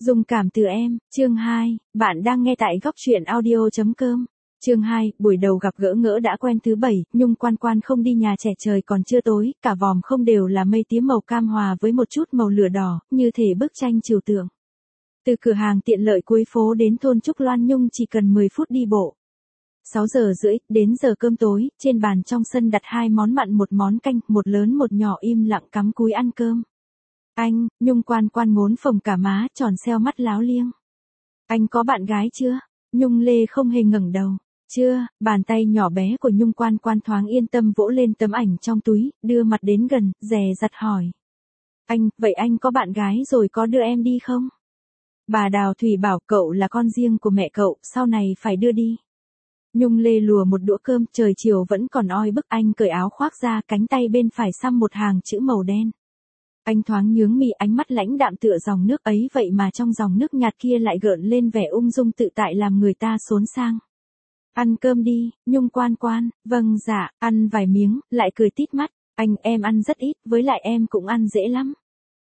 Dung cảm từ em, chương 2, bạn đang nghe tại góc truyện audio.com. Chương 2, buổi đầu gặp gỡ ngỡ đã quen thứ 7, Nhung Quan Quan không đi nhà trẻ trời còn chưa tối, cả vòm không đều là mây tía màu cam hòa với một chút màu lửa đỏ, như thể bức tranh trừu tượng. Từ cửa hàng tiện lợi cuối phố đến thôn Trúc Loan Nhung chỉ cần 10 phút đi bộ. 6 giờ rưỡi, đến giờ cơm tối, trên bàn trong sân đặt 2 món mặn một món canh, một lớn một nhỏ im lặng cắm cúi ăn cơm. Anh, Nhung Quan Quan ngốn phồng cả má, tròn xeo mắt láo liếng. Anh có bạn gái chưa? Nhung Lê không hề ngẩng đầu. Chưa, bàn tay nhỏ bé của Nhung Quan Quan thoáng yên tâm vỗ lên tấm ảnh trong túi, đưa mặt đến gần, dè dặt hỏi. Anh, vậy anh có bạn gái rồi có đưa em đi không? Bà Đào Thủy bảo cậu là con riêng của mẹ cậu, sau này phải đưa đi. Nhung Lê lùa một đũa cơm, trời chiều vẫn còn oi bức, anh cởi áo khoác ra, cánh tay bên phải xăm một hàng chữ màu đen. Anh thoáng nhướng mi, ánh mắt lãnh đạm tựa dòng nước ấy, vậy mà trong dòng nước nhạt kia lại gợn lên vẻ ung dung tự tại làm người ta xốn sang. Ăn cơm đi, Nhung Quan Quan, vâng dạ, ăn vài miếng, lại cười tít mắt, anh em ăn rất ít, với lại em cũng ăn dễ lắm.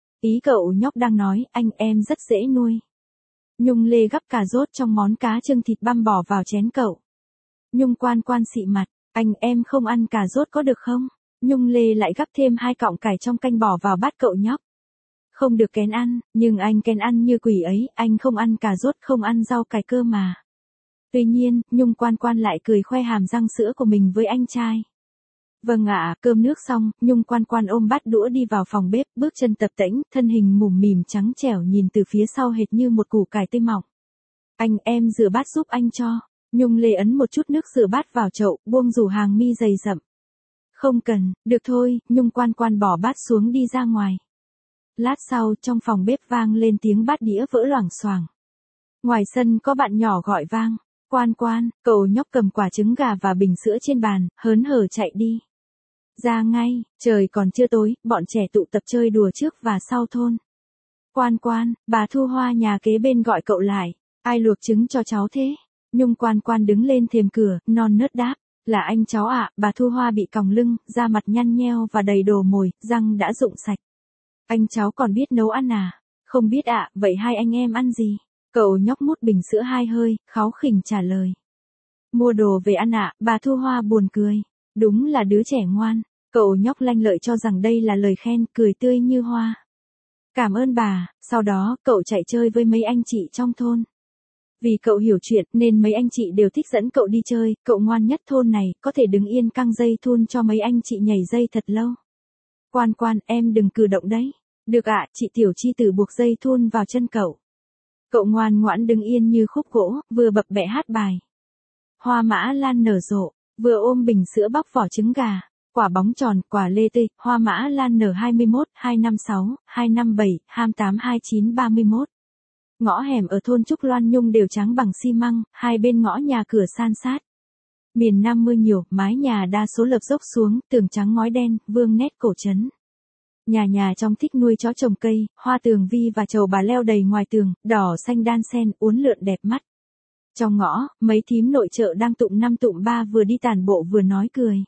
Ý cậu nhóc đang nói, anh em rất dễ nuôi. Nhung Lê gắp cà rốt trong món cá chưng thịt băm bỏ vào chén cậu. Nhung Quan Quan xị mặt, anh em không ăn cà rốt có được không? Nhung Lê lại gắp thêm 2 cọng cải trong canh bỏ vào bát cậu nhóc. Không được kén ăn, nhưng anh kén ăn như quỷ ấy, anh không ăn cà rốt không ăn rau cải cơ mà. Tuy nhiên, Nhung Quan Quan lại cười khoe hàm răng sữa của mình với anh trai. Vâng ạ, cơm nước xong, Nhung Quan Quan ôm bát đũa đi vào phòng bếp, bước chân tập tễnh, thân hình mủm mỉm trắng trẻo nhìn từ phía sau hệt như một củ cải tươi mỏng. Anh em rửa bát giúp anh cho. Nhung Lê ấn một chút nước rửa bát vào chậu, buông rủ hàng mi dày rậm. Không cần, được thôi, Nhung Quan Quan bỏ bát xuống đi ra ngoài. Lát sau, trong phòng bếp vang lên tiếng bát đĩa vỡ loảng xoảng. Ngoài sân có bạn nhỏ gọi vang. Quan Quan, cậu nhóc cầm quả trứng gà và bình sữa trên bàn, hớn hở chạy đi. Ra ngay, trời còn chưa tối, bọn trẻ tụ tập chơi đùa trước và sau thôn. Quan Quan, bà Thu Hoa nhà kế bên gọi cậu lại. Ai luộc trứng cho cháu thế? Nhung Quan Quan đứng lên thềm cửa, non nớt đáp. Là anh cháu ạ, bà Thu Hoa bị còng lưng, da mặt nhăn nheo và đầy đồ mồi, răng đã rụng sạch. Anh cháu còn biết nấu ăn à? Không biết ạ, vậy hai anh em ăn gì? Cậu nhóc mút bình sữa 2 hơi, kháu khỉnh trả lời. Mua đồ về ăn ạ, bà Thu Hoa buồn cười. Đúng là đứa trẻ ngoan. Cậu nhóc lanh lợi cho rằng đây là lời khen, cười tươi như hoa. Cảm ơn bà, sau đó cậu chạy chơi với mấy anh chị trong thôn. Vì cậu hiểu chuyện nên mấy anh chị đều thích dẫn cậu đi chơi, cậu ngoan nhất thôn này, có thể đứng yên căng dây thun cho mấy anh chị nhảy dây thật lâu. Quan Quan, em đừng cử động đấy. Được ạ, chị Tiểu Chi Tử buộc dây thun vào chân cậu. Cậu ngoan ngoãn đứng yên như khúc gỗ, vừa bập bẹ hát bài. Hoa mã lan nở rộ, vừa ôm bình sữa bóc vỏ trứng gà, quả bóng tròn, quả lê tươi, hoa mã lan nở 21, 256, 257, 28, 29, 31. Ngõ hẻm ở thôn Trúc Loan Nhung đều trắng bằng xi măng, hai bên ngõ nhà cửa san sát. Miền Nam mưa nhiều, mái nhà đa số lợp dốc xuống, tường trắng ngói đen, vương nét cổ trấn. Nhà nhà trong thích nuôi chó trồng cây, hoa tường vi và trầu bà leo đầy ngoài tường, đỏ xanh đan xen, uốn lượn đẹp mắt. Trong ngõ, mấy thím nội trợ đang tụm 5 tụm 3 vừa đi tản bộ vừa nói cười.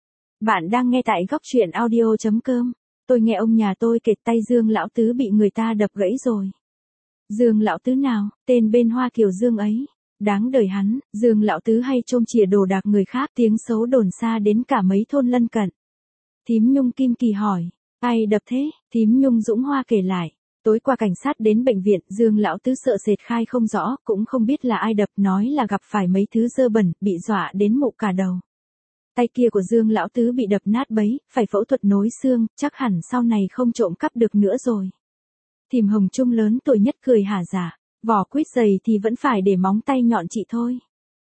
Bạn đang nghe tại góc truyện audio.com. Tôi nghe ông nhà tôi kể tay Dương Lão Tứ bị người ta đập gãy rồi. Dương Lão Tứ nào, tên bên Hoa Kiều Dương ấy. Đáng đời hắn, Dương Lão Tứ hay trông chìa đồ đạc người khác, tiếng xấu đồn xa đến cả mấy thôn lân cận. Thím Nhung Kim Kỳ hỏi, ai đập thế? Thím Nhung Dũng Hoa kể lại, tối qua cảnh sát đến bệnh viện, Dương Lão Tứ sợ sệt khai không rõ, cũng không biết là ai đập, nói là gặp phải mấy thứ dơ bẩn, bị dọa đến mụ cả đầu. Tay kia của Dương Lão Tứ bị đập nát bấy, phải phẫu thuật nối xương, chắc hẳn sau này không trộm cắp được nữa rồi. Thím Hồng Trung lớn tuổi nhất cười hả dạ, vỏ quýt dày thì vẫn phải để móng tay nhọn chị thôi.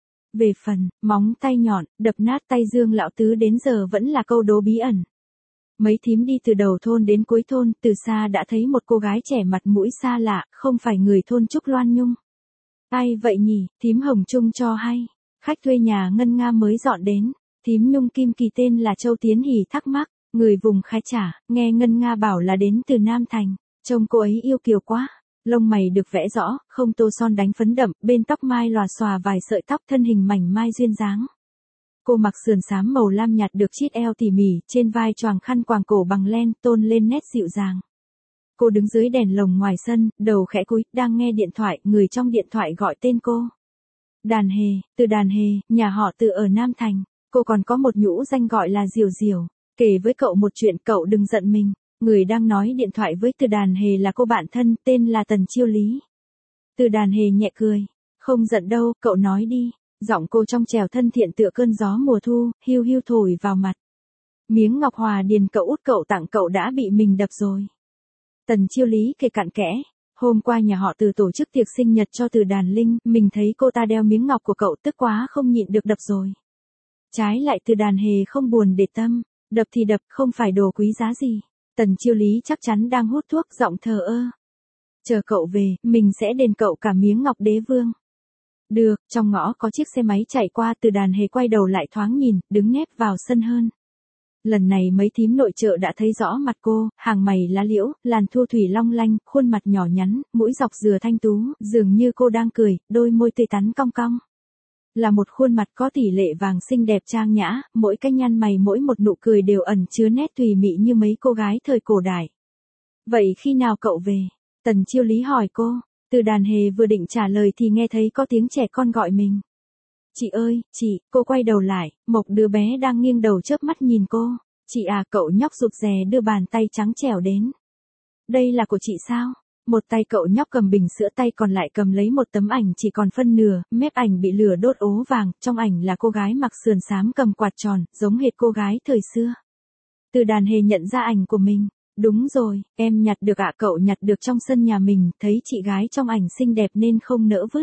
Về phần, móng tay nhọn, đập nát tay Dương Lão Tứ đến giờ vẫn là câu đố bí ẩn. Mấy thím đi từ đầu thôn đến cuối thôn, từ xa đã thấy một cô gái trẻ mặt mũi xa lạ, không phải người thôn Trúc Loan Nhung. Ai vậy nhỉ, thím Hồng Trung cho hay. Khách thuê nhà Ngân Nga mới dọn đến. Thím Nhung Kim Kỳ tên là Châu Tiến Hỷ thắc mắc, người vùng Khai Trả, nghe Ngân Nga bảo là đến từ Nam Thành. Trông cô ấy yêu kiều quá. Lông mày được vẽ rõ, không tô son đánh phấn đậm, bên tóc mai lòa xòa vài sợi tóc, thân hình mảnh mai duyên dáng. Cô mặc sườn xám màu lam nhạt được chít eo tỉ mỉ, trên vai choàng khăn quàng cổ bằng len, tôn lên nét dịu dàng. cô đứng dưới đèn lồng ngoài sân, đầu khẽ cúi, đang nghe điện thoại, người trong điện thoại gọi tên cô. Đàn Hề, Từ Đàn Hề, nhà họ Từ ở Nam Thành. Cô còn có một nhũ danh gọi là Diều Diều. Kể với cậu một chuyện, cậu đừng giận mình. Người đang nói điện thoại với Từ Đàn Hề là cô bạn thân, tên là Tần Chiêu Lý. Từ Đàn Hề nhẹ cười. Không giận đâu, cậu nói đi. Giọng cô trong trẻo thân thiện tựa cơn gió mùa thu, hiu hiu thổi vào mặt. Miếng ngọc hòa điền cậu út cậu tặng cậu đã bị mình đập rồi. Tần Chiêu Lý kể cặn kẽ. Hôm qua nhà họ Từ tổ chức tiệc sinh nhật cho Từ Đàn Linh, mình thấy cô ta đeo miếng ngọc của cậu, tức quá không nhịn được đập rồi. Trái lại Từ Đàn Hề không buồn để tâm, đập thì đập, không phải đồ quý giá gì. Tần Chiêu Lý chắc chắn đang hút thuốc, giọng thờ ơ. Chờ cậu về, mình sẽ đền cậu cả miếng ngọc đế vương. Được, trong ngõ có chiếc xe máy chạy qua, Từ Đàn Hề quay đầu lại thoáng nhìn, đứng nép vào sân hơn. Lần này mấy thím nội trợ đã thấy rõ mặt cô, hàng mày lá liễu, làn thu thủy long lanh, khuôn mặt nhỏ nhắn, mũi dọc dừa thanh tú, dường như cô đang cười, đôi môi tươi tắn cong cong. Là một khuôn mặt có tỷ lệ vàng xinh đẹp trang nhã, mỗi cái nhăn mày mỗi một nụ cười đều ẩn chứa nét tùy mị như mấy cô gái thời cổ đại. Vậy khi nào cậu về? Tần Chiêu Lý hỏi cô. Từ Đàn Hề vừa định trả lời thì nghe thấy có tiếng trẻ con gọi mình. Chị ơi, chị, cô quay đầu lại, Mộc đứa bé đang nghiêng đầu chớp mắt nhìn cô. Chị à, cậu nhóc rụt rè đưa bàn tay trắng trẻo đến. Đây là của chị sao? Một tay cậu nhóc cầm bình sữa, tay còn lại cầm lấy một tấm ảnh chỉ còn phân nửa, mép ảnh bị lửa đốt ố vàng, trong ảnh là cô gái mặc sườn xám cầm quạt tròn, giống hệt cô gái thời xưa. Từ Đàn Hề nhận ra ảnh của mình. Đúng rồi, em nhặt được ạ, cậu nhặt được trong sân nhà mình, thấy chị gái trong ảnh xinh đẹp nên không nỡ vứt.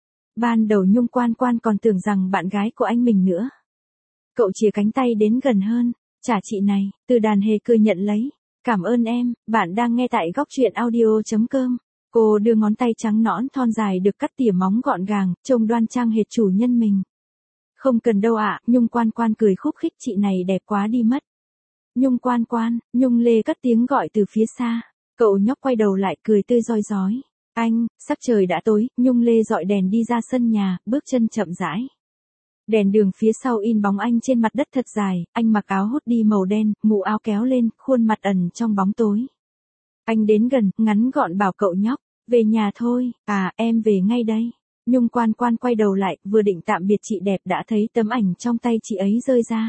Ban đầu Nhung Quan Quan còn tưởng rằng bạn gái của anh mình nữa. Cậu chìa cánh tay đến gần hơn, trả chị này, Từ Đàn Hề cười nhận lấy. Cảm ơn em, bạn đang nghe tại góc truyện audio.com. Cô đưa ngón tay trắng nõn thon dài được cắt tỉa móng gọn gàng, trông đoan trang hệt chủ nhân mình. Không cần đâu ạ, Nhung Quan Quan cười khúc khích, chị này đẹp quá đi mất. Nhung Quan Quan, Nhung Lê cất tiếng gọi từ phía xa. Cậu nhóc quay đầu lại cười tươi rói rói. Anh, sắc trời đã tối, Nhung Lê dọi đèn đi ra sân nhà, bước chân chậm rãi. Đèn đường phía sau in bóng anh trên mặt đất thật dài, anh mặc áo hoodie màu đen, mũ áo kéo lên, khuôn mặt ẩn trong bóng tối. Anh đến gần, ngắn gọn bảo cậu nhóc, về nhà thôi, à, em về ngay đây. Nhung Quan Quan quay đầu lại, vừa định tạm biệt chị đẹp đã thấy tấm ảnh trong tay chị ấy rơi ra.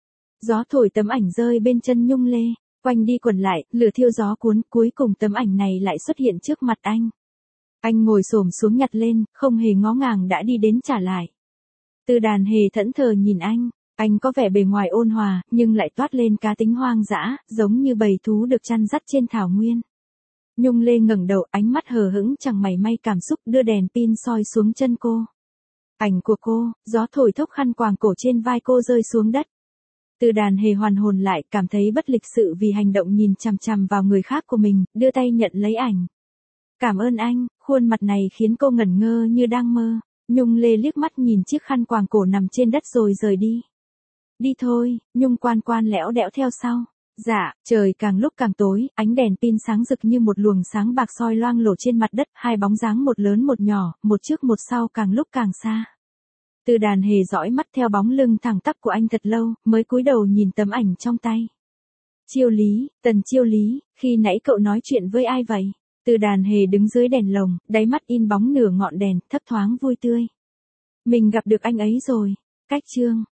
Gió thổi tấm ảnh rơi bên chân Nhung Lê, quanh đi quẩn lại, lửa thiêu gió cuốn, cuối cùng tấm ảnh này lại xuất hiện trước mặt anh. Anh ngồi xổm xuống nhặt lên, không hề ngó ngàng đã đi đến trả lại. Từ Đàn Hề thẫn thờ nhìn anh có vẻ bề ngoài ôn hòa, nhưng lại toát lên cá tính hoang dã, giống như bầy thú được chăn dắt trên thảo nguyên. Nhung Lê ngẩng đầu, ánh mắt hờ hững chẳng mảy may cảm xúc, đưa đèn pin soi xuống chân cô. Ảnh của cô, gió thổi thốc khăn quàng cổ trên vai cô rơi xuống đất. Từ Đàn Hề hoàn hồn lại, cảm thấy bất lịch sự vì hành động nhìn chằm chằm vào người khác của mình, đưa tay nhận lấy ảnh. Cảm ơn anh, khuôn mặt này khiến cô ngẩn ngơ như đang mơ. Nhung Lê liếc mắt nhìn chiếc khăn quàng cổ nằm trên đất rồi rời đi. Đi thôi, Nhung Quan Quan lẽo đẽo theo sau. Dạ, trời càng lúc càng tối, ánh đèn pin sáng rực như một luồng sáng bạc soi loang lổ trên mặt đất, hai bóng dáng một lớn một nhỏ, một trước một sau càng lúc càng xa. Từ Đàn Hề dõi mắt theo bóng lưng thẳng tắp của anh thật lâu, mới cúi đầu nhìn tấm ảnh trong tay. Chiêu Lý, Tần Chiêu Lý, khi nãy cậu nói chuyện với ai vậy? Từ Đàn Hề đứng dưới đèn lồng, đáy mắt in bóng nửa ngọn đèn, thấp thoáng vui tươi. Mình gặp được anh ấy rồi. Cách chương